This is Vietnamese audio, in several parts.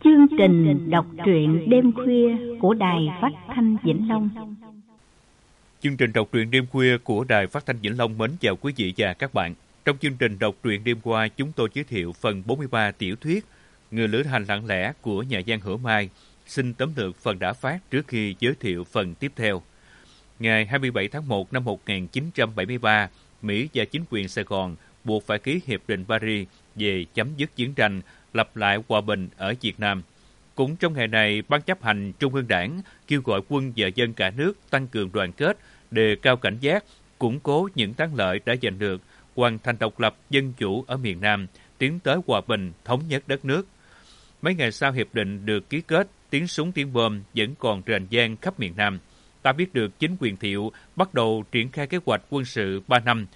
Chương trình đọc truyện đêm khuya của Đài Phát thanh Vĩnh Long. Chương trình đọc truyện đêm khuya của Đài Phát thanh Vĩnh Long mến chào quý vị và các bạn. Trong chương trình đọc truyện đêm qua, chúng tôi giới thiệu phần 43 tiểu thuyết Người lữ hành lặng lẽ của nhà văn Hữu Mai. Xin tóm lược phần đã phát trước khi giới thiệu phần tiếp theo. Ngày 27 tháng 1 năm 1973, Mỹ và chính quyền Sài Gòn buộc phải ký Hiệp định Paris về chấm dứt chiến tranh, lập lại hòa bình ở Việt Nam. Cũng trong ngày này, Ban chấp hành Trung ương Đảng kêu gọi quân và dân cả nước tăng cường đoàn kết, đề cao cảnh giác, củng cố những thắng lợi đã giành được, hoàn thành độc lập dân chủ ở miền Nam, tiến tới hòa bình, thống nhất đất nước. Mấy ngày sau hiệp định được ký kết, tiếng súng tiếng bom vẫn còn rền vang khắp miền Nam. Ta biết được chính quyền Thiệu bắt đầu triển khai kế hoạch quân sự 3 năm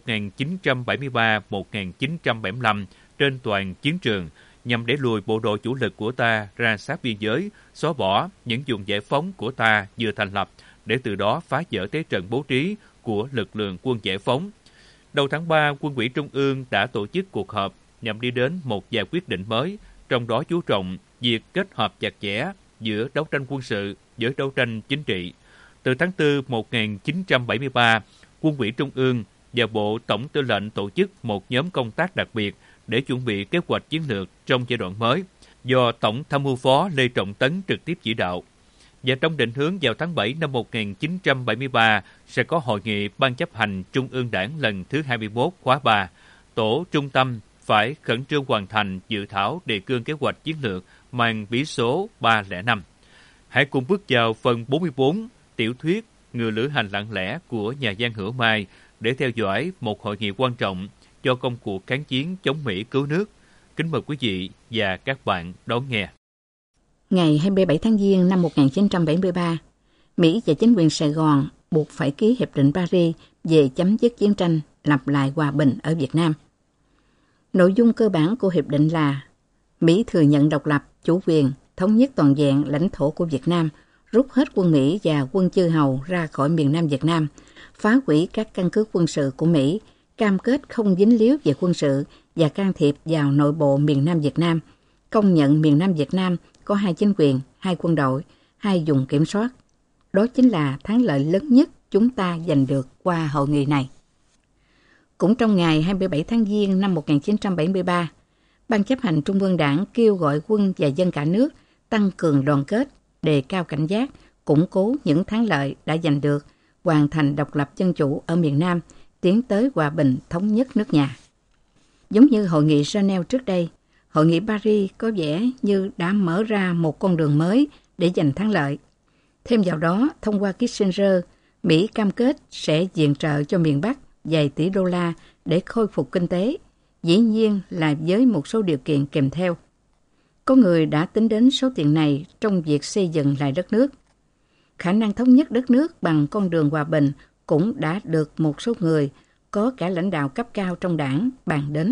1973-1975 trên toàn chiến trường nhằm đẩy lùi bộ đội chủ lực của ta ra sát biên giới, xóa bỏ những vùng giải phóng của ta vừa thành lập để từ đó phá vỡ thế trận bố trí của lực lượng quân giải phóng. Đầu tháng 3, Quân ủy Trung ương đã tổ chức cuộc họp nhằm đi đến một vài quyết định mới, trong đó chú trọng việc kết hợp chặt chẽ giữa đấu tranh quân sự với đấu tranh chính trị. Từ tháng 4 1973, Quân ủy Trung ương và Bộ Tổng Tư lệnh tổ chức một nhóm công tác đặc biệt để chuẩn bị kế hoạch chiến lược trong giai đoạn mới, do Tổng Tham mưu phó Lê Trọng Tấn trực tiếp chỉ đạo. Và trong định hướng vào tháng 7 năm 1973 sẽ có hội nghị Ban chấp hành Trung ương Đảng lần thứ 21 khóa 3. Tổ trung tâm phải khẩn trương hoàn thành dự thảo đề cương kế hoạch chiến lược mang bí số 305. Hãy cùng bước vào phần 44 tiểu thuyết Người lữ hành lặng lẽ của nhà văn Hữu Mai để theo dõi một hội nghị quan trọng cho công cuộc kháng chiến chống Mỹ cứu nước. Kính mời quý vị và các bạn đón nghe. Ngày 27 tháng Giêng năm 1973, Mỹ và chính quyền Sài Gòn buộc phải ký Hiệp định Paris về chấm dứt chiến tranh, lập lại hòa bình ở Việt Nam. Nội dung cơ bản của hiệp định là Mỹ thừa nhận độc lập, chủ quyền, thống nhất toàn vẹn lãnh thổ của Việt Nam, rút hết quân Mỹ và quân chư hầu ra khỏi miền Nam Việt Nam, phá hủy các căn cứ quân sự của Mỹ, cam kết không dính líu về quân sự và can thiệp vào nội bộ miền Nam Việt Nam, công nhận miền Nam Việt Nam có 2 chính quyền, 2 quân đội, 2 vùng kiểm soát. Đó chính là thắng lợi lớn nhất chúng ta giành được qua hội nghị này. Cũng trong ngày 27 tháng Giêng năm 1973, Ban chấp hành Trung ương Đảng kêu gọi quân và dân cả nước tăng cường đoàn kết, đề cao cảnh giác, củng cố những thắng lợi đã giành được, hoàn thành độc lập dân chủ ở miền Nam, tiến tới hòa bình thống nhất nước nhà. Giống như hội nghị Geneva trước đây, hội nghị Paris có vẻ như đã mở ra một con đường mới để giành thắng lợi. Thêm vào đó, thông qua Kissinger, Mỹ cam kết sẽ viện trợ cho miền Bắc vài tỷ đô la để khôi phục kinh tế, dĩ nhiên là với một số điều kiện kèm theo. Có người đã tính đến số tiền này trong việc xây dựng lại đất nước. Khả năng thống nhất đất nước bằng con đường hòa bình cũng đã được một số người, có cả lãnh đạo cấp cao trong đảng, bàn đến.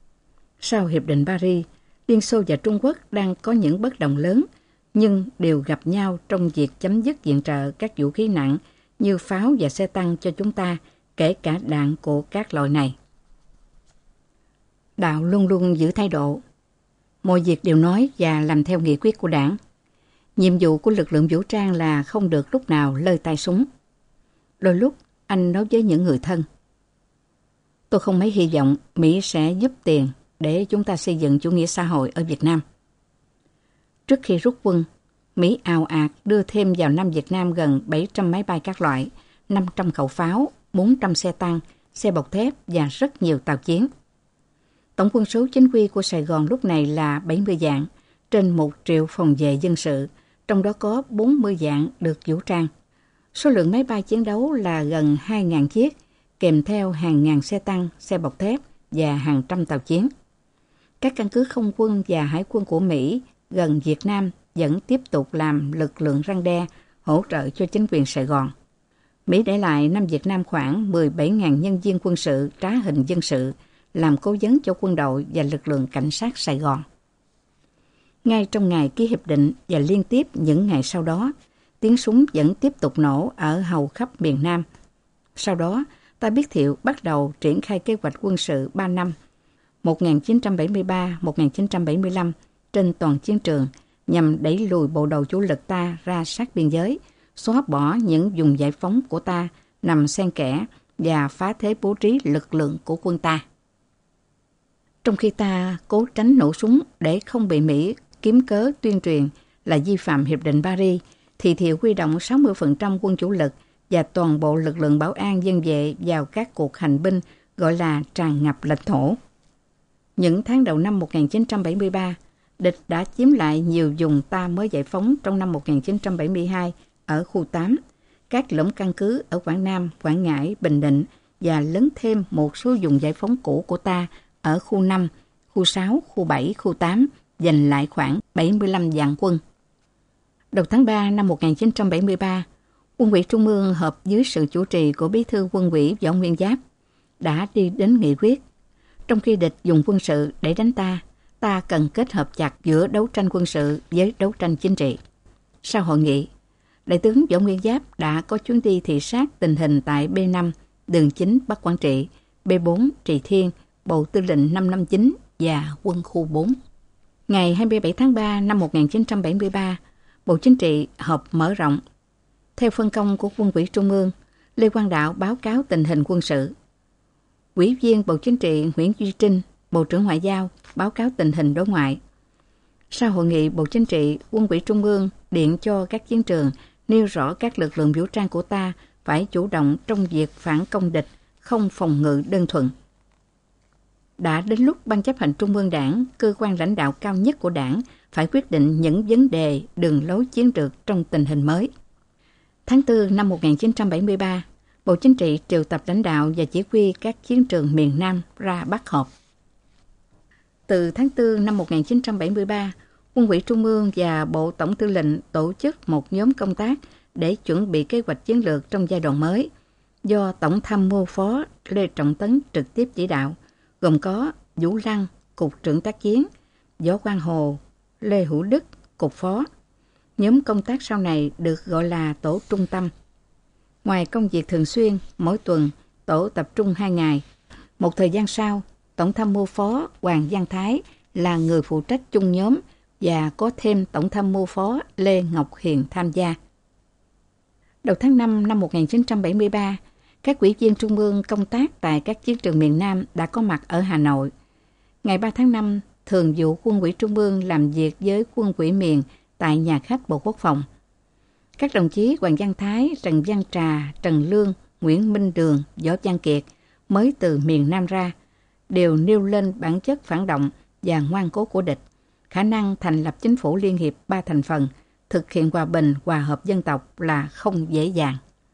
Sau Hiệp định Paris, Liên Xô và Trung Quốc đang có những bất đồng lớn, nhưng đều gặp nhau trong việc chấm dứt viện trợ các vũ khí nặng như pháo và xe tăng cho chúng ta, kể cả đạn của các loại này. Đạo luôn luôn giữ thái độ. Mọi việc đều nói và làm theo nghị quyết của đảng. Nhiệm vụ của lực lượng vũ trang là không được lúc nào lơi tay súng. Đôi lúc, anh nói với những người thân: tôi không mấy hy vọng Mỹ sẽ giúp tiền để chúng ta xây dựng chủ nghĩa xã hội ở Việt Nam. Trước khi rút quân, Mỹ ào ạt đưa thêm vào Nam Việt Nam gần 700 máy bay các loại, 500 khẩu pháo, 400 xe tăng, xe bọc thép và rất nhiều tàu chiến. Tổng quân số chính quy của Sài Gòn lúc này là 70 vạn, trên 1 triệu phòng vệ dân sự, trong đó có 40 vạn được vũ trang. Số lượng máy bay chiến đấu là gần 2.000 chiếc, kèm theo hàng ngàn xe tăng, xe bọc thép và hàng trăm tàu chiến. Các căn cứ không quân và hải quân của Mỹ gần Việt Nam vẫn tiếp tục làm lực lượng răn đe, hỗ trợ cho chính quyền Sài Gòn. Mỹ để lại Nam Việt Nam khoảng 17.000 nhân viên quân sự trá hình dân sự, làm cố vấn cho quân đội và lực lượng cảnh sát Sài Gòn. Ngay trong ngày ký hiệp định và liên tiếp những ngày sau đó, tiếng súng vẫn tiếp tục nổ ở hầu khắp miền Nam. Sau đó, ta biết Thiệu bắt đầu triển khai kế hoạch quân sự 3 năm, 1973-1975, trên toàn chiến trường nhằm đẩy lùi bộ đội chủ lực ta ra sát biên giới, xóa bỏ những vùng giải phóng của ta nằm xen kẽ và phá thế bố trí lực lượng của quân ta. Trong khi ta cố tránh nổ súng để không bị Mỹ kiếm cớ tuyên truyền là vi phạm Hiệp định Paris, thì Thiệu huy động 60% quân chủ lực và toàn bộ lực lượng bảo an dân vệ vào các cuộc hành binh gọi là tràn ngập lãnh thổ. Những tháng đầu năm 1973, địch đã chiếm lại nhiều vùng ta mới giải phóng trong năm 1972 ở khu 8, các lõm căn cứ ở Quảng Nam, Quảng Ngãi, Bình Định và lấn thêm một số vùng giải phóng cũ của ta ở khu 5, khu 6, khu 7, khu 8, giành lại khoảng 75 vạn quân. Đầu tháng 3 năm 1973, Quân ủy Trung ương họp dưới sự chủ trì của Bí thư Quân ủy Võ Nguyên Giáp đã đi đến nghị quyết. Trong khi địch dùng quân sự để đánh ta cần kết hợp chặt giữa đấu tranh quân sự với đấu tranh chính trị. Sau hội nghị, Đại tướng Võ Nguyên Giáp đã có chuyến đi thị sát tình hình tại B5, đường 9 Bắc Quảng Trị, B4 Trì Thiên, Bộ Tư lệnh 559 và Quân khu 4. Ngày 27 tháng 3 năm 1973, Bộ Chính trị họp mở rộng. Theo phân công của Quân ủy Trung ương, Lê Quang Đạo báo cáo tình hình quân sự. Ủy viên Bộ Chính trị Nguyễn Duy Trinh, Bộ trưởng Ngoại giao, báo cáo tình hình đối ngoại. Sau hội nghị Bộ Chính trị, Quân ủy Trung ương điện cho các chiến trường nêu rõ các lực lượng vũ trang của ta phải chủ động trong việc phản công địch, không phòng ngự đơn thuần. Đã đến lúc Ban chấp hành Trung ương Đảng, cơ quan lãnh đạo cao nhất của Đảng, phải quyết định những vấn đề, đường lối chiến lược trong tình hình mới. Tháng 4 năm 1973, Bộ Chính trị triệu tập lãnh đạo và chỉ huy các chiến trường miền Nam ra Bắc họp. Từ tháng 4 năm 1973, Quân ủy Trung ương và Bộ Tổng Tư lệnh tổ chức một nhóm công tác để chuẩn bị kế hoạch chiến lược trong giai đoạn mới, do Tổng tham mưu phó Lê Trọng Tấn trực tiếp chỉ đạo, gồm có Vũ Lăng, Cục trưởng tác chiến, Võ Quang Hồ, Lê Hữu Đức, Cục phó. Nhóm công tác sau này được gọi là Tổ Trung tâm. Ngoài công việc thường xuyên, mỗi tuần tổ tập trung 2 ngày. Một thời gian sau, Tổng tham mưu phó Hoàng Văn Thái là người phụ trách chung nhóm và có thêm Tổng tham mưu phó Lê Ngọc Hiền tham gia. Đầu tháng 5 năm 1973, các ủy viên Trung ương công tác tại các chiến trường miền Nam đã có mặt ở Hà Nội. Ngày 3 tháng 5, Thường vụ Quân ủy Trung ương làm việc với Quân ủy miền tại nhà khách Bộ Quốc phòng. Các đồng chí Hoàng Văn Thái, Trần Văn Trà, Trần Lương, Nguyễn Minh Đường, Võ Văn Kiệt mới từ miền Nam ra, đều nêu lên bản chất phản động và ngoan cố của địch, khả năng thành lập chính phủ liên hiệp 3 thành phần, thực hiện hòa bình, hòa hợp dân tộc là không dễ dàng.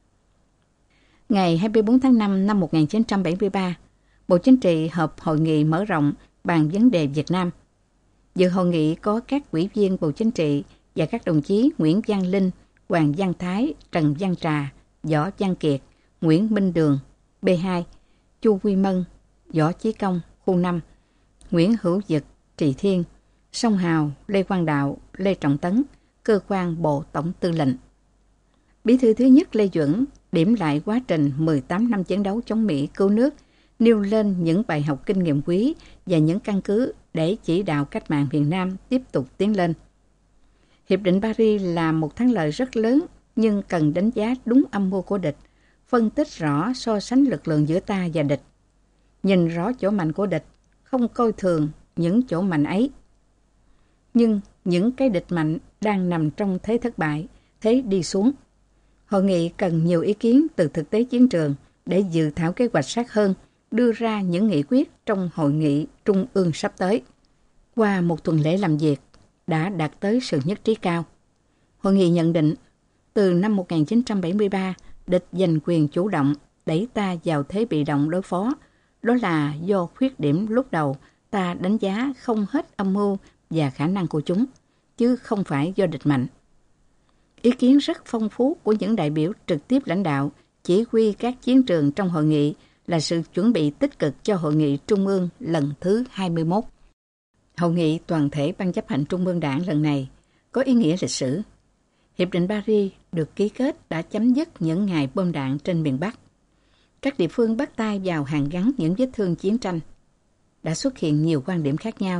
Ngày 24 tháng 5 năm 1973, Bộ Chính trị họp hội nghị mở rộng bàn vấn đề Việt Nam. Dự hội nghị có các ủy viên Bộ Chính trị và các đồng chí Nguyễn Văn Linh, Hoàng Văn Thái, Trần Văn Trà, Võ Văn Kiệt, Nguyễn Minh Đường, B2, Chu Quy Mân, Võ Chí Công, khu 5, Nguyễn Hữu Dực, Trì Thiên, Song Hào, Lê Quang Đạo, Lê Trọng Tấn, cơ quan Bộ Tổng Tư lệnh. Bí thư thứ nhất Lê Duẩn điểm lại quá trình 18 năm chiến đấu chống Mỹ cứu nước, nêu lên những bài học kinh nghiệm quý và những căn cứ để chỉ đạo cách mạng miền Nam tiếp tục tiến lên. Hiệp định Paris là một thắng lợi rất lớn, nhưng cần đánh giá đúng âm mưu của địch, phân tích rõ so sánh lực lượng giữa ta và địch. Nhìn rõ chỗ mạnh của địch, không coi thường những chỗ mạnh ấy. Nhưng những cái địch mạnh đang nằm trong thế thất bại, thế đi xuống. Hội nghị cần nhiều ý kiến từ thực tế chiến trường để dự thảo kế hoạch sát hơn, đưa ra những nghị quyết trong hội nghị trung ương sắp tới. Qua một tuần lễ làm việc, đã đạt tới sự nhất trí cao. Hội nghị nhận định, từ năm 1973, địch giành quyền chủ động, đẩy ta vào thế bị động đối phó. Đó là do khuyết điểm lúc đầu ta đánh giá không hết âm mưu và khả năng của chúng, chứ không phải do địch mạnh. Ý kiến rất phong phú của những đại biểu trực tiếp lãnh đạo, chỉ huy các chiến trường trong hội nghị là sự chuẩn bị tích cực cho hội nghị Trung ương lần thứ 21. Hội nghị toàn thể Ban chấp hành Trung ương Đảng lần này có ý nghĩa lịch sử. Hiệp định Paris được ký kết đã chấm dứt những ngày bom đạn trên miền Bắc. Các địa phương bắt tay vào hàn gắn những vết thương chiến tranh. Đã xuất hiện nhiều quan điểm khác nhau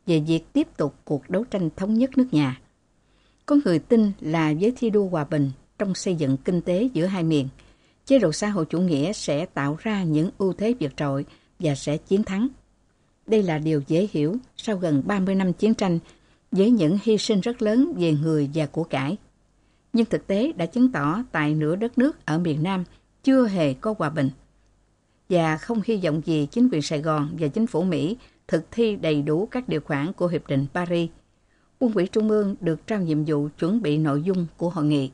về việc tiếp tục cuộc đấu tranh thống nhất nước nhà. Có người tin là với thi đua hòa bình trong xây dựng kinh tế giữa hai miền, chế độ xã hội chủ nghĩa sẽ tạo ra những ưu thế vượt trội và sẽ chiến thắng. Đây là điều dễ hiểu sau gần 30 năm chiến tranh với những hy sinh rất lớn về người và của cải. Nhưng thực tế đã chứng tỏ tại nửa đất nước ở miền Nam chưa hề có hòa bình. Và không hy vọng gì chính quyền Sài Gòn và chính phủ Mỹ thực thi đầy đủ các điều khoản của Hiệp định Paris. Quân ủy Trung ương được trao nhiệm vụ chuẩn bị nội dung của hội nghị.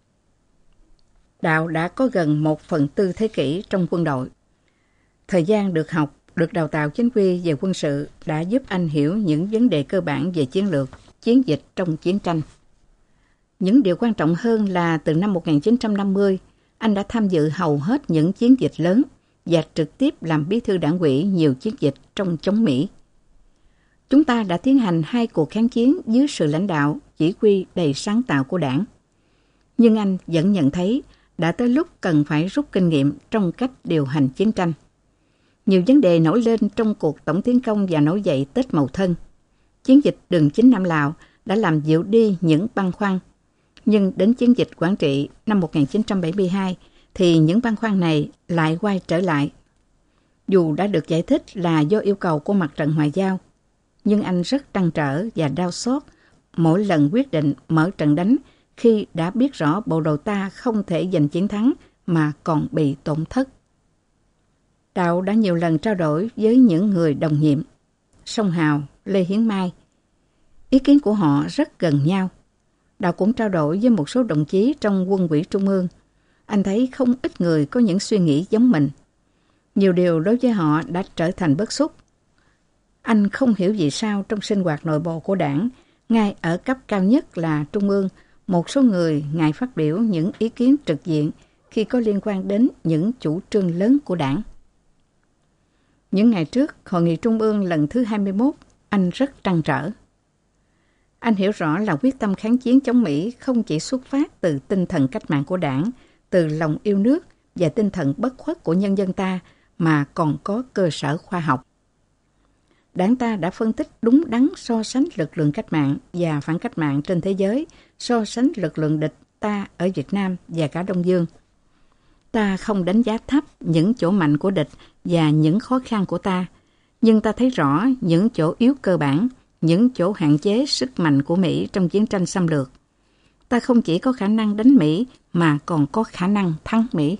Đạo đã có gần 1/4 thế kỷ trong quân đội. Thời gian được học, được đào tạo chính quy về quân sự đã giúp anh hiểu những vấn đề cơ bản về chiến lược, chiến dịch trong chiến tranh. Những điều quan trọng hơn là từ năm 1950, anh đã tham dự hầu hết những chiến dịch lớn và trực tiếp làm bí thư đảng ủy nhiều chiến dịch trong chống Mỹ. Chúng ta đã tiến hành 2 cuộc kháng chiến dưới sự lãnh đạo, chỉ huy đầy sáng tạo của đảng. Nhưng anh vẫn nhận thấy đã tới lúc cần phải rút kinh nghiệm trong cách điều hành chiến tranh. Nhiều vấn đề nổi lên trong cuộc tổng tiến công và nổi dậy Tết Mậu Thân. Chiến dịch đường chính Nam Lào đã làm dịu đi những băn khoăn. Nhưng đến chiến dịch Quảng Trị năm 1972 thì những băn khoăn này lại quay trở lại. Dù đã được giải thích là do yêu cầu của mặt trận ngoại giao, nhưng anh rất trăn trở và đau xót mỗi lần quyết định mở trận đánh khi đã biết rõ bộ đội ta không thể giành chiến thắng mà còn bị tổn thất. Đạo đã nhiều lần trao đổi với những người đồng nhiệm, Song Hào, Lê Hiến Mai. Ý kiến của họ rất gần nhau. Đạo cũng trao đổi với một số đồng chí trong Quân ủy Trung ương. Anh thấy không ít người có những suy nghĩ giống mình. Nhiều điều đối với họ đã trở thành bức xúc. Anh không hiểu vì sao trong sinh hoạt nội bộ của đảng, ngay ở cấp cao nhất là Trung ương, một số người ngại phát biểu những ý kiến trực diện khi có liên quan đến những chủ trương lớn của đảng. Những ngày trước, Hội nghị Trung ương lần thứ 21, anh rất trăn trở. Anh hiểu rõ là quyết tâm kháng chiến chống Mỹ không chỉ xuất phát từ tinh thần cách mạng của đảng, từ lòng yêu nước và tinh thần bất khuất của nhân dân ta mà còn có cơ sở khoa học. Đảng ta đã phân tích đúng đắn so sánh lực lượng cách mạng và phản cách mạng trên thế giới, so sánh lực lượng địch ta ở Việt Nam và cả Đông Dương. Ta không đánh giá thấp những chỗ mạnh của địch và những khó khăn của ta, nhưng ta thấy rõ những chỗ yếu cơ bản, những chỗ hạn chế sức mạnh của Mỹ trong chiến tranh xâm lược. Ta không chỉ có khả năng đánh Mỹ mà còn có khả năng thắng Mỹ.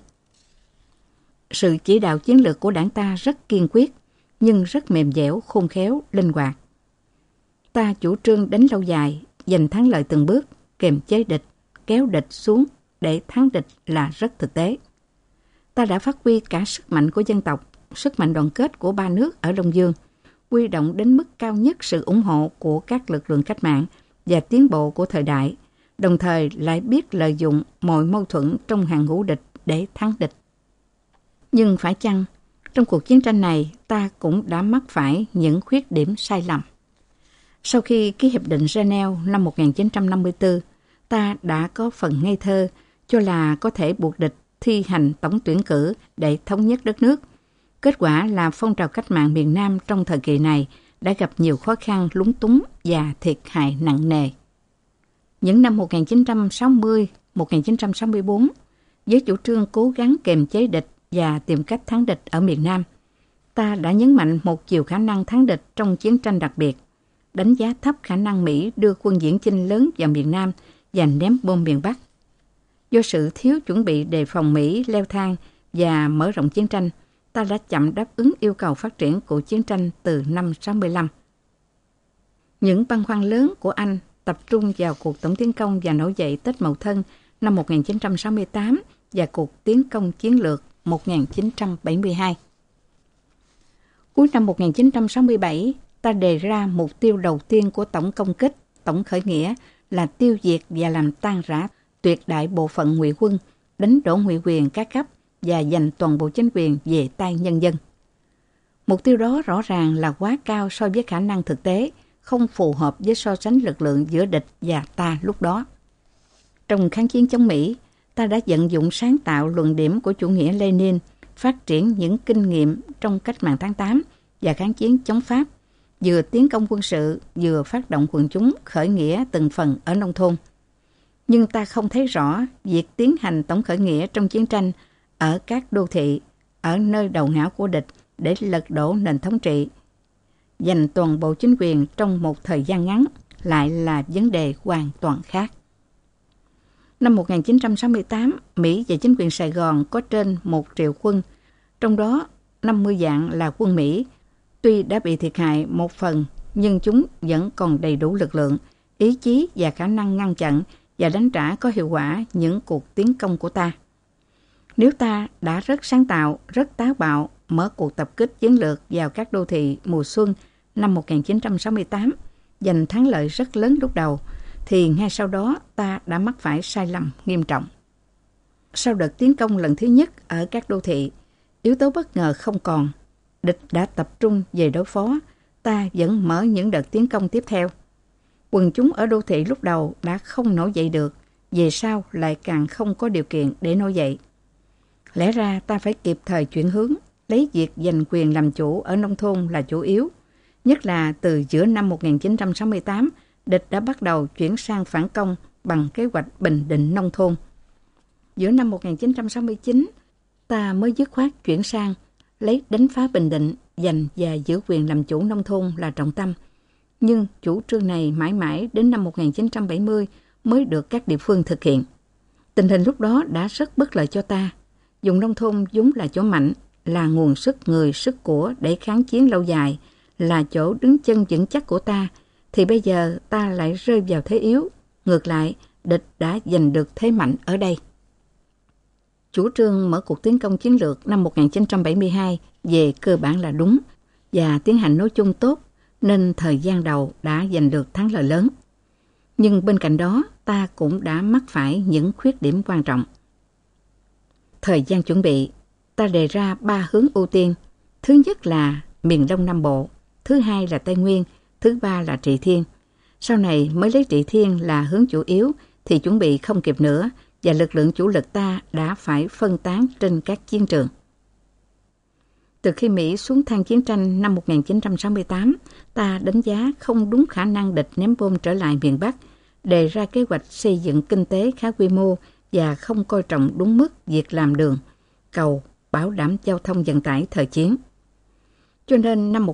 Sự chỉ đạo chiến lược của đảng ta rất kiên quyết, nhưng rất mềm dẻo, khôn khéo, linh hoạt. Ta chủ trương đánh lâu dài, giành thắng lợi từng bước, kiềm chế địch, kéo địch xuống để thắng địch là rất thực tế. Ta đã phát huy cả sức mạnh của dân tộc, sức mạnh đoàn kết của 3 nước ở Đông Dương, huy động đến mức cao nhất sự ủng hộ của các lực lượng cách mạng và tiến bộ của thời đại, đồng thời lại biết lợi dụng mọi mâu thuẫn trong hàng ngũ địch để thắng địch. Nhưng phải chăng, trong cuộc chiến tranh này, ta cũng đã mắc phải những khuyết điểm sai lầm. Sau khi ký Hiệp định Geneva năm 1954, ta đã có phần ngây thơ cho là có thể buộc địch thi hành tổng tuyển cử để thống nhất đất nước. Kết quả là phong trào cách mạng miền Nam trong thời kỳ này đã gặp nhiều khó khăn, lúng túng và thiệt hại nặng nề. Những năm 1960, 1964, với chủ trương cố gắng kiềm chế địch và tìm cách thắng địch ở miền Nam, ta đã nhấn mạnh một chiều khả năng thắng địch trong chiến tranh đặc biệt, đánh giá thấp khả năng Mỹ đưa quân viễn chinh lớn vào miền Nam và ném bom miền Bắc. Do sự thiếu chuẩn bị đề phòng Mỹ leo thang và mở rộng chiến tranh, ta đã chậm đáp ứng yêu cầu phát triển của chiến tranh từ năm 65. Những băn khoăn lớn của Anh tập trung vào cuộc tổng tiến công và nổi dậy Tết Mậu Thân năm 1968 và cuộc tiến công chiến lược 1972. Cuối năm 1967, ta đề ra mục tiêu đầu tiên của tổng công kích, tổng khởi nghĩa là tiêu diệt và làm tan rã tuyệt đại bộ phận ngụy quân, đánh đổ ngụy quyền các cấp và giành toàn bộ chính quyền về tay nhân dân. Mục tiêu đó rõ ràng là quá cao so với khả năng thực tế, không phù hợp với so sánh lực lượng giữa địch và ta lúc đó. Trong kháng chiến chống Mỹ, ta đã vận dụng sáng tạo luận điểm của chủ nghĩa Lenin, phát triển những kinh nghiệm trong cách mạng tháng 8 và kháng chiến chống Pháp, vừa tiến công quân sự, vừa phát động quần chúng khởi nghĩa từng phần ở nông thôn. Nhưng ta không thấy rõ việc tiến hành tổng khởi nghĩa trong chiến tranh ở các đô thị, ở nơi đầu não của địch để lật đổ nền thống trị. Giành toàn bộ chính quyền trong một thời gian ngắn lại là vấn đề hoàn toàn khác. Năm 1968, Mỹ và chính quyền Sài Gòn có trên 1 triệu quân, trong đó 50 vạn là quân Mỹ. Tuy đã bị thiệt hại một phần, nhưng chúng vẫn còn đầy đủ lực lượng, ý chí và khả năng ngăn chặn và đánh trả có hiệu quả những cuộc tiến công của ta. Nếu ta đã rất sáng tạo, rất táo bạo, mở cuộc tập kích chiến lược vào các đô thị mùa xuân năm 1968, giành thắng lợi rất lớn lúc đầu, thì ngay sau đó ta đã mắc phải sai lầm nghiêm trọng. Sau đợt tiến công lần thứ nhất ở các đô thị, yếu tố bất ngờ không còn, địch đã tập trung về đối phó, ta vẫn mở những đợt tiến công tiếp theo. Quần chúng ở đô thị lúc đầu đã không nổi dậy được, về sau lại càng không có điều kiện để nổi dậy. Lẽ ra ta phải kịp thời chuyển hướng, lấy việc giành quyền làm chủ ở nông thôn là chủ yếu. Nhất là từ giữa năm 1968, địch đã bắt đầu chuyển sang phản công bằng kế hoạch bình định nông thôn. Giữa năm 1969, ta mới dứt khoát chuyển sang lấy đánh phá Bình Định, giành và giữ quyền làm chủ nông thôn là trọng tâm. Nhưng chủ trương này mãi mãi đến năm 1970 mới được các địa phương thực hiện. Tình hình lúc đó đã rất bất lợi cho ta. Vùng nông thôn vốn là chỗ mạnh, là nguồn sức người, sức của để kháng chiến lâu dài, là chỗ đứng chân vững chắc của ta, thì bây giờ ta lại rơi vào thế yếu. Ngược lại, địch đã giành được thế mạnh ở đây. Chủ trương mở cuộc tiến công chiến lược năm 1972 về cơ bản là đúng và tiến hành nói chung tốt, nên thời gian đầu đã giành được thắng lợi lớn. Nhưng bên cạnh đó, ta cũng đã mắc phải những khuyết điểm quan trọng. Thời gian chuẩn bị, ta đề ra 3 hướng ưu tiên. Thứ nhất là miền Đông Nam Bộ, thứ hai là Tây Nguyên, thứ ba là Trị Thiên. Sau này mới lấy Trị Thiên là hướng chủ yếu thì chuẩn bị không kịp nữa và lực lượng chủ lực ta đã phải phân tán trên các chiến trường. Từ khi Mỹ xuống thang chiến tranh năm 1968, ta đánh giá không đúng khả năng địch ném bom trở lại miền Bắc, đề ra kế hoạch xây dựng kinh tế khá quy mô và không coi trọng đúng mức việc làm đường, cầu, bảo đảm giao thông vận tải thời chiến. Cho nên năm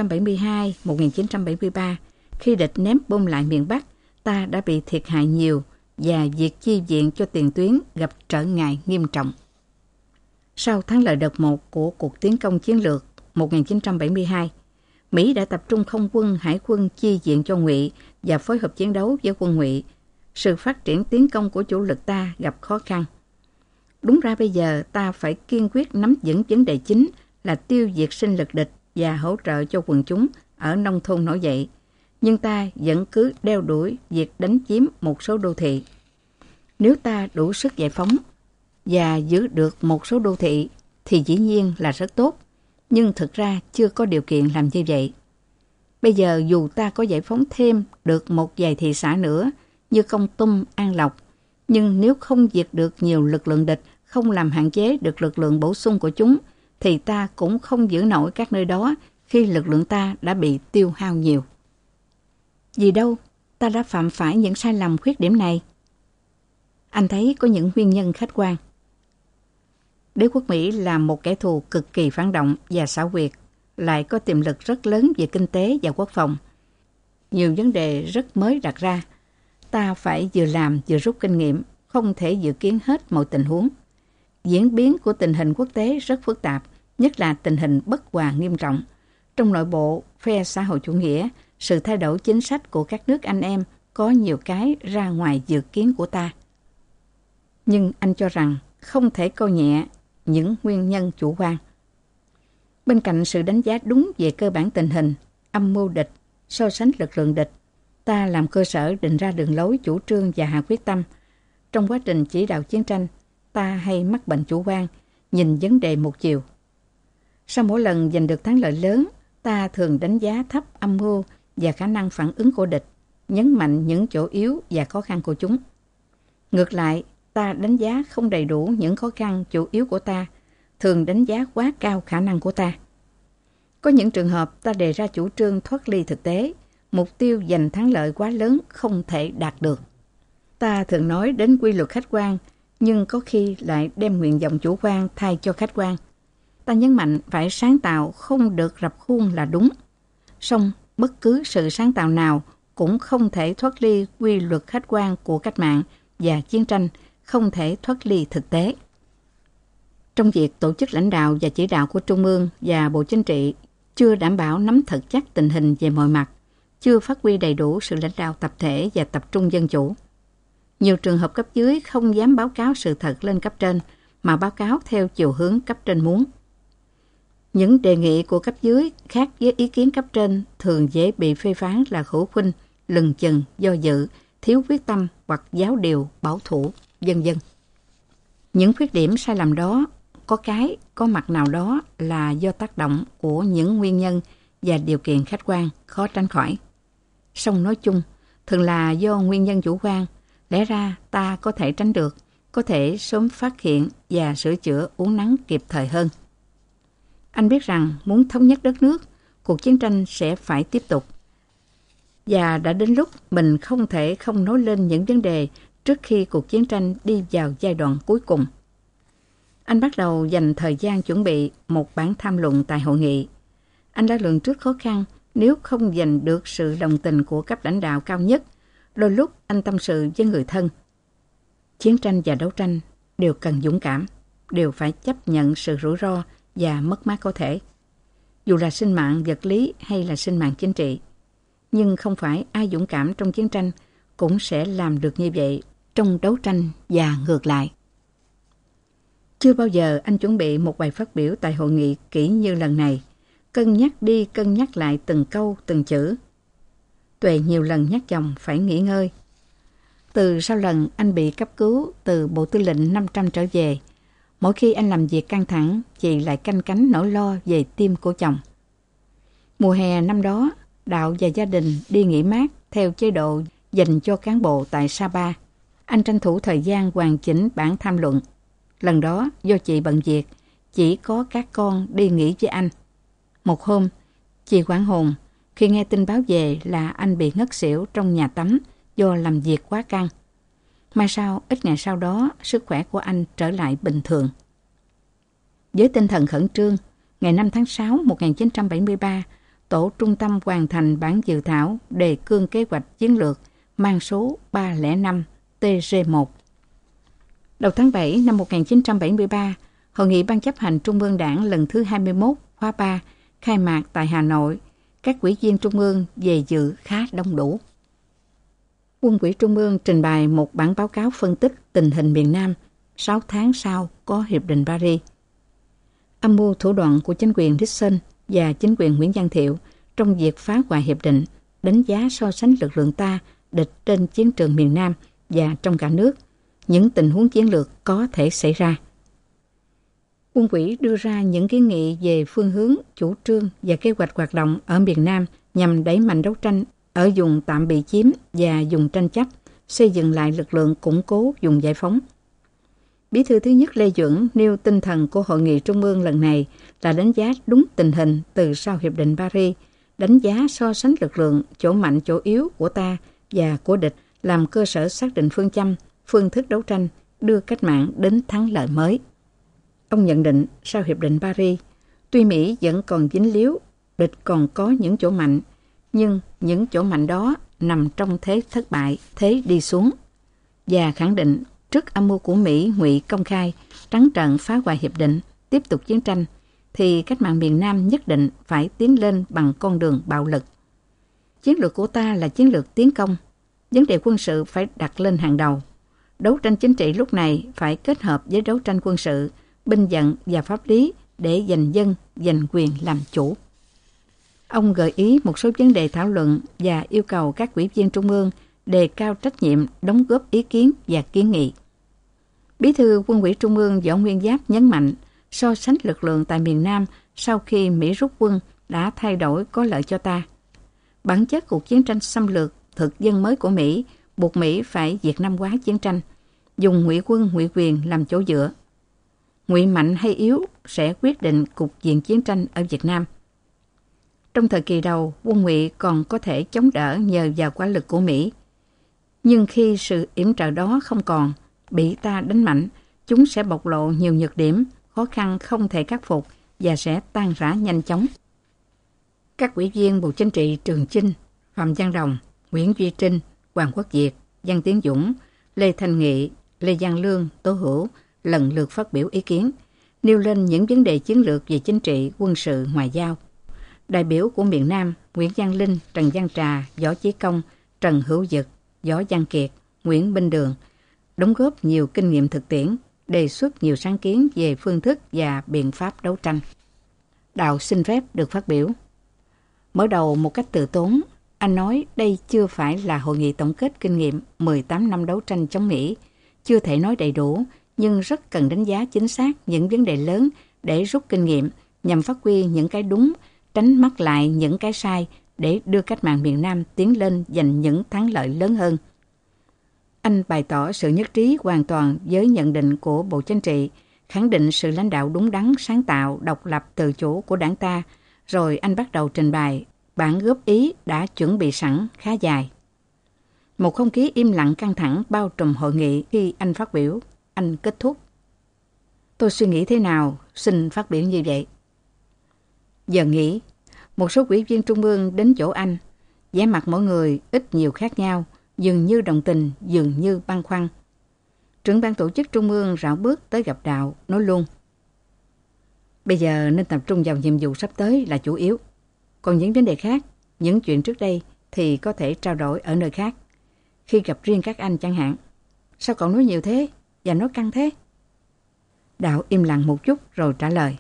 1972-1973, khi địch ném bom lại miền Bắc, ta đã bị thiệt hại nhiều và việc chi viện cho tiền tuyến gặp trở ngại nghiêm trọng. Sau thắng lợi đợt 1 của cuộc tiến công chiến lược 1972, Mỹ đã tập trung không quân, hải quân chi viện cho Ngụy và phối hợp chiến đấu với quân Ngụy. Sự phát triển tiến công của chủ lực ta gặp khó khăn. Đúng ra bây giờ ta phải kiên quyết nắm vững vấn đề chính là tiêu diệt sinh lực địch và hỗ trợ cho quần chúng ở nông thôn nổi dậy. Nhưng ta vẫn cứ đeo đuổi việc đánh chiếm một số đô thị. Nếu ta đủ sức giải phóng và giữ được một số đô thị thì dĩ nhiên là rất tốt, nhưng thực ra chưa có điều kiện làm như vậy. Bây giờ dù ta có giải phóng thêm được một vài thị xã nữa như Kon Tum, An Lộc, nhưng nếu không diệt được nhiều lực lượng địch, không làm hạn chế được lực lượng bổ sung của chúng, thì ta cũng không giữ nổi các nơi đó khi lực lượng ta đã bị tiêu hao nhiều. Vì đâu ta đã phạm phải những sai lầm khuyết điểm này? Anh thấy có những nguyên nhân khách quan. Đế quốc Mỹ là một kẻ thù cực kỳ phản động và xảo quyệt, lại có tiềm lực rất lớn về kinh tế và quốc phòng. Nhiều vấn đề rất mới đặt ra. Ta phải vừa làm vừa rút kinh nghiệm, không thể dự kiến hết mọi tình huống. Diễn biến của tình hình quốc tế rất phức tạp, nhất là tình hình bất hòa nghiêm trọng. Trong nội bộ phe xã hội chủ nghĩa, sự thay đổi chính sách của các nước anh em có nhiều cái ra ngoài dự kiến của ta. Nhưng anh cho rằng không thể coi nhẹ những nguyên nhân chủ quan. Bên cạnh sự đánh giá đúng về cơ bản tình hình, âm mưu địch, so sánh lực lượng địch, ta làm cơ sở định ra đường lối chủ trương và hạ quyết tâm. Trong quá trình chỉ đạo chiến tranh, ta hay mắc bệnh chủ quan, nhìn vấn đề một chiều. Sau mỗi lần giành được thắng lợi lớn, ta thường đánh giá thấp âm mưu và khả năng phản ứng của địch, nhấn mạnh những chỗ yếu và khó khăn của chúng. Ngược lại, ta đánh giá không đầy đủ những khó khăn chủ yếu của ta, thường đánh giá quá cao khả năng của ta. Có những trường hợp ta đề ra chủ trương thoát ly thực tế, mục tiêu giành thắng lợi quá lớn không thể đạt được. Ta thường nói đến quy luật khách quan, nhưng có khi lại đem nguyện vọng chủ quan thay cho khách quan. Ta nhấn mạnh phải sáng tạo không được rập khuôn là đúng. Song bất cứ sự sáng tạo nào cũng không thể thoát ly quy luật khách quan của cách mạng và chiến tranh, không thể thoát ly thực tế. Trong việc tổ chức lãnh đạo và chỉ đạo của Trung ương và Bộ Chính trị chưa đảm bảo nắm thật chắc tình hình về mọi mặt, chưa phát huy đầy đủ sự lãnh đạo tập thể và tập trung dân chủ. Nhiều trường hợp cấp dưới không dám báo cáo sự thật lên cấp trên, mà báo cáo theo chiều hướng cấp trên muốn. Những đề nghị của cấp dưới khác với ý kiến cấp trên thường dễ bị phê phán là hữu khuynh, lừng chừng, do dự, thiếu quyết tâm hoặc giáo điều, bảo thủ, vân vân. Những khuyết điểm sai lầm đó có mặt nào đó là do tác động của những nguyên nhân và điều kiện khách quan khó tránh khỏi. Song nói chung, thường là do nguyên nhân chủ quan, lẽ ra ta có thể tránh được, có thể sớm phát hiện và sửa chữa uốn nắn kịp thời hơn. Anh biết rằng muốn thống nhất đất nước, cuộc chiến tranh sẽ phải tiếp tục. Và đã đến lúc mình không thể không nói lên những vấn đề trước khi cuộc chiến tranh đi vào giai đoạn cuối cùng. Anh bắt đầu dành thời gian chuẩn bị một bản tham luận tại hội nghị. Anh đã lường trước khó khăn nếu không giành được sự đồng tình của cấp lãnh đạo cao nhất. Đôi lúc anh tâm sự với người thân. Chiến tranh và đấu tranh đều cần dũng cảm, đều phải chấp nhận sự rủi ro và mất mát có thể. Dù là sinh mạng vật lý hay là sinh mạng chính trị. Nhưng không phải ai dũng cảm trong chiến tranh cũng sẽ làm được như vậy trong đấu tranh và ngược lại. Chưa bao giờ anh chuẩn bị một bài phát biểu tại hội nghị kỹ như lần này. Cân nhắc đi cân nhắc lại từng câu từng chữ. Tuệ nhiều lần nhắc chồng phải nghỉ ngơi. Từ sau lần anh bị cấp cứu từ Bộ Tư lệnh 500 trở về, mỗi khi anh làm việc căng thẳng, chị lại canh cánh nỗi lo về tim của chồng. Mùa hè năm đó, Đạo và gia đình đi nghỉ mát theo chế độ dành cho cán bộ tại Sapa. Anh tranh thủ thời gian hoàn chỉnh bản tham luận. Lần đó, do chị bận việc, chỉ có các con đi nghỉ với anh. Một hôm, chị hoảng hồn khi nghe tin báo về là anh bị ngất xỉu trong nhà tắm do làm việc quá căng. Mai sau, ít ngày sau đó, sức khỏe của anh trở lại bình thường. Với tinh thần khẩn trương, ngày 5 tháng 6 1973, Tổ Trung tâm hoàn thành bản dự thảo đề cương kế hoạch chiến lược mang số 305 TG1. Đầu tháng 7 năm 1973, Hội nghị Ban chấp hành Trung ương Đảng lần thứ 21 khóa 3 khai mạc tại Hà Nội. Các ủy viên Trung ương về dự khá đông đủ. Quân ủy Trung ương trình bày một bản báo cáo phân tích tình hình miền Nam 6 tháng sau có Hiệp định Paris. Âm mưu thủ đoạn của chính quyền Nixon và chính quyền Nguyễn Văn Thiệu trong việc phá hoại hiệp định, đánh giá so sánh lực lượng ta địch trên chiến trường miền Nam và trong cả nước, những tình huống chiến lược có thể xảy ra. Quân ủy đưa ra những kiến nghị về phương hướng, chủ trương và kế hoạch hoạt động ở miền Nam nhằm đẩy mạnh đấu tranh ở vùng tạm bị chiếm và vùng tranh chấp, xây dựng lại lực lượng củng cố vùng giải phóng. Bí thư thứ nhất Lê Duẩn nêu tinh thần của Hội nghị Trung ương lần này là đánh giá đúng tình hình từ sau Hiệp định Paris, đánh giá so sánh lực lượng, chỗ mạnh chỗ yếu của ta và của địch làm cơ sở xác định phương châm, phương thức đấu tranh, đưa cách mạng đến thắng lợi mới. Ông nhận định sau Hiệp định Paris, tuy Mỹ vẫn còn dính líu, địch còn có những chỗ mạnh, nhưng những chỗ mạnh đó nằm trong thế thất bại, thế đi xuống. Và khẳng định trước âm mưu của Mỹ ngụy công khai, trắng trợn phá hoại hiệp định, tiếp tục chiến tranh, thì cách mạng miền Nam nhất định phải tiến lên bằng con đường bạo lực. Chiến lược của ta là chiến lược tiến công, vấn đề quân sự phải đặt lên hàng đầu. Đấu tranh chính trị lúc này phải kết hợp với đấu tranh quân sự, binh vận và pháp lý để giành dân, giành quyền làm chủ. Ông gợi ý một số vấn đề thảo luận và yêu cầu các ủy viên Trung ương đề cao trách nhiệm, đóng góp ý kiến và kiến nghị. Bí thư Quân ủy Trung ương Võ Nguyên Giáp nhấn mạnh so sánh lực lượng tại miền Nam sau khi Mỹ rút quân đã thay đổi có lợi cho ta. Bản chất cuộc chiến tranh xâm lược thực dân mới của Mỹ buộc Mỹ phải Việt Nam hóa chiến tranh, dùng ngụy quân ngụy quyền làm chỗ dựa. Ngụy mạnh hay yếu sẽ quyết định cục diện chiến tranh ở Việt Nam. Trong thời kỳ đầu, quân Ngụy còn có thể chống đỡ nhờ vào quả lực của Mỹ. Nhưng khi sự yểm trợ đó không còn, bị ta đánh mạnh, chúng sẽ bộc lộ nhiều nhược điểm, khó khăn không thể khắc phục và sẽ tan rã nhanh chóng. Các ủy viên Bộ Chính trị Trường Chinh, Phạm Văn Đồng, Nguyễn Duy Trinh, Hoàng Quốc Việt, Văn Tiến Dũng, Lê Thanh Nghị, Lê Văn Lương, Tố Hữu lần lượt phát biểu ý kiến, nêu lên những vấn đề chiến lược về chính trị, quân sự, ngoại giao. Đại biểu của miền Nam Nguyễn Văn Linh, Trần Văn Trà, Võ Chí Công, Trần Hữu Dực, Võ Văn Kiệt, Nguyễn Binh Đường đóng góp nhiều kinh nghiệm thực tiễn, đề xuất nhiều sáng kiến về phương thức và biện pháp đấu tranh. Đạo xin phép được phát biểu. Mở đầu một cách từ tốn, anh nói đây chưa phải là hội nghị tổng kết kinh nghiệm 18 năm đấu tranh chống Mỹ, chưa thể nói đầy đủ, nhưng rất cần đánh giá chính xác những vấn đề lớn để rút kinh nghiệm nhằm phát huy những cái đúng, tránh mắc lại những cái sai để đưa cách mạng miền Nam tiến lên giành những thắng lợi lớn hơn. Anh bày tỏ sự nhất trí hoàn toàn với nhận định của Bộ Chính trị, khẳng định sự lãnh đạo đúng đắn, sáng tạo, độc lập, tự chủ của đảng ta, rồi anh bắt đầu trình bày bản góp ý đã chuẩn bị sẵn khá dài. Một không khí im lặng căng thẳng bao trùm hội nghị khi anh phát biểu. Anh kết thúc. Tôi suy nghĩ thế nào, xin phát biểu như vậy. Giờ nghỉ, một số ủy viên trung ương đến chỗ anh, vẻ mặt mỗi người ít nhiều khác nhau, dường như đồng tình, dường như băn khoăn. Trưởng ban tổ chức trung ương rảo bước tới gặp Đạo, nói luôn. Bây giờ nên tập trung vào nhiệm vụ sắp tới là chủ yếu. Còn những vấn đề khác, những chuyện trước đây thì có thể trao đổi ở nơi khác. Khi gặp riêng các anh chẳng hạn. Sao cậu nói nhiều thế và nói căng thế? Đạo im lặng một chút rồi trả lời.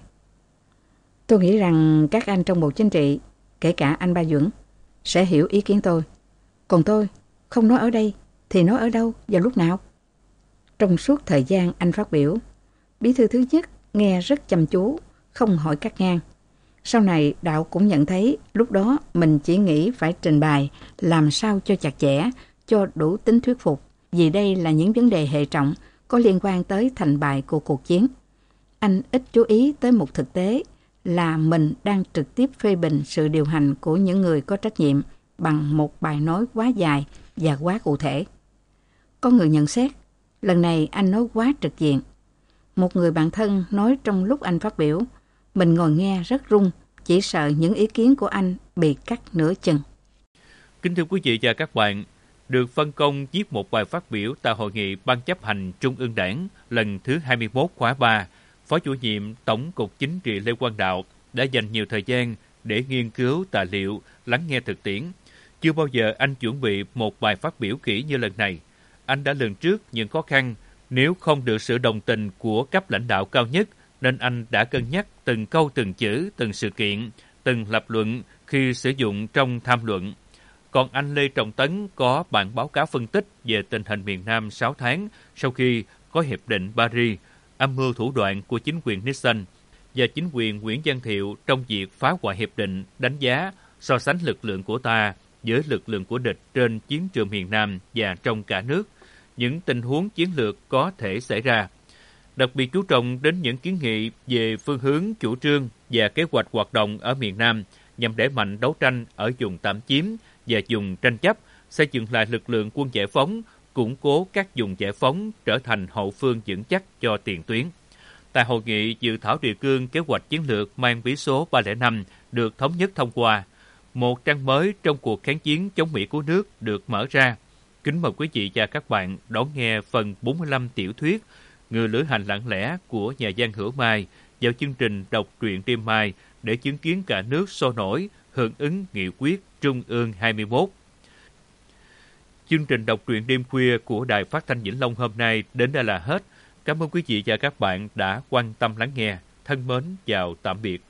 Tôi nghĩ rằng các anh trong Bộ Chính trị, kể cả anh Ba Duẩn, sẽ hiểu ý kiến tôi. Còn tôi, không nói ở đây thì nói ở đâu, vào lúc nào? Trong suốt thời gian anh phát biểu, bí thư thứ nhất nghe rất chăm chú, không hỏi cắt ngang. Sau này Đạo cũng nhận thấy lúc đó mình chỉ nghĩ phải trình bày làm sao cho chặt chẽ, cho đủ tính thuyết phục, vì đây là những vấn đề hệ trọng có liên quan tới thành bại của cuộc chiến. Anh ít chú ý tới một thực tế là mình đang trực tiếp phê bình sự điều hành của những người có trách nhiệm bằng một bài nói quá dài và quá cụ thể. Có người nhận xét, lần này anh nói quá trực diện. Một người bạn thân nói trong lúc anh phát biểu, mình ngồi nghe rất run, chỉ sợ những ý kiến của anh bị cắt nửa chừng. Kính thưa quý vị và các bạn, được phân công viết một bài phát biểu tại Hội nghị Ban chấp hành Trung ương Đảng lần thứ 21 khóa 3, Phó chủ nhiệm Tổng cục Chính trị Lê Quang Đạo đã dành nhiều thời gian để nghiên cứu tài liệu, lắng nghe thực tiễn. Chưa bao giờ anh chuẩn bị một bài phát biểu kỹ như lần này. Anh đã lường trước những khó khăn nếu không được sự đồng tình của cấp lãnh đạo cao nhất, nên anh đã cân nhắc từng câu từng chữ, từng sự kiện, từng lập luận khi sử dụng trong tham luận. Còn anh Lê Trọng Tấn có bản báo cáo phân tích về tình hình miền Nam 6 tháng sau khi có Hiệp định Paris, âm mưu thủ đoạn của chính quyền Nixon và chính quyền Nguyễn Văn Thiệu trong việc phá hoại hiệp định, đánh giá, so sánh lực lượng của ta với lực lượng của địch trên chiến trường miền Nam và trong cả nước, những tình huống chiến lược có thể xảy ra. Đặc biệt chú trọng đến những kiến nghị về phương hướng, chủ trương và kế hoạch hoạt động ở miền Nam nhằm đẩy mạnh đấu tranh ở vùng tạm chiếm và vùng tranh chấp, xây dựng lại lực lượng quân giải phóng, củng cố các vùng giải phóng trở thành hậu phương vững chắc cho tiền tuyến. Tại hội nghị, dự thảo đề cương kế hoạch chiến lược mang bí số 305 được thống nhất thông qua. Một trang mới trong cuộc kháng chiến chống Mỹ cứu nước được mở ra. Kính mời quý vị và các bạn đón nghe phần 45 tiểu thuyết Người lữ hành lặng lẽ của nhà văn Hữu Mai vào chương trình đọc truyện đêm mai để chứng kiến cả nước sôi nổi hưởng ứng nghị quyết Trung ương 21. Chương trình đọc truyện đêm khuya của Đài Phát thanh Vĩnh Long hôm nay đến đây là hết. Cảm ơn quý vị và các bạn đã quan tâm lắng nghe. Thân mến, chào tạm biệt.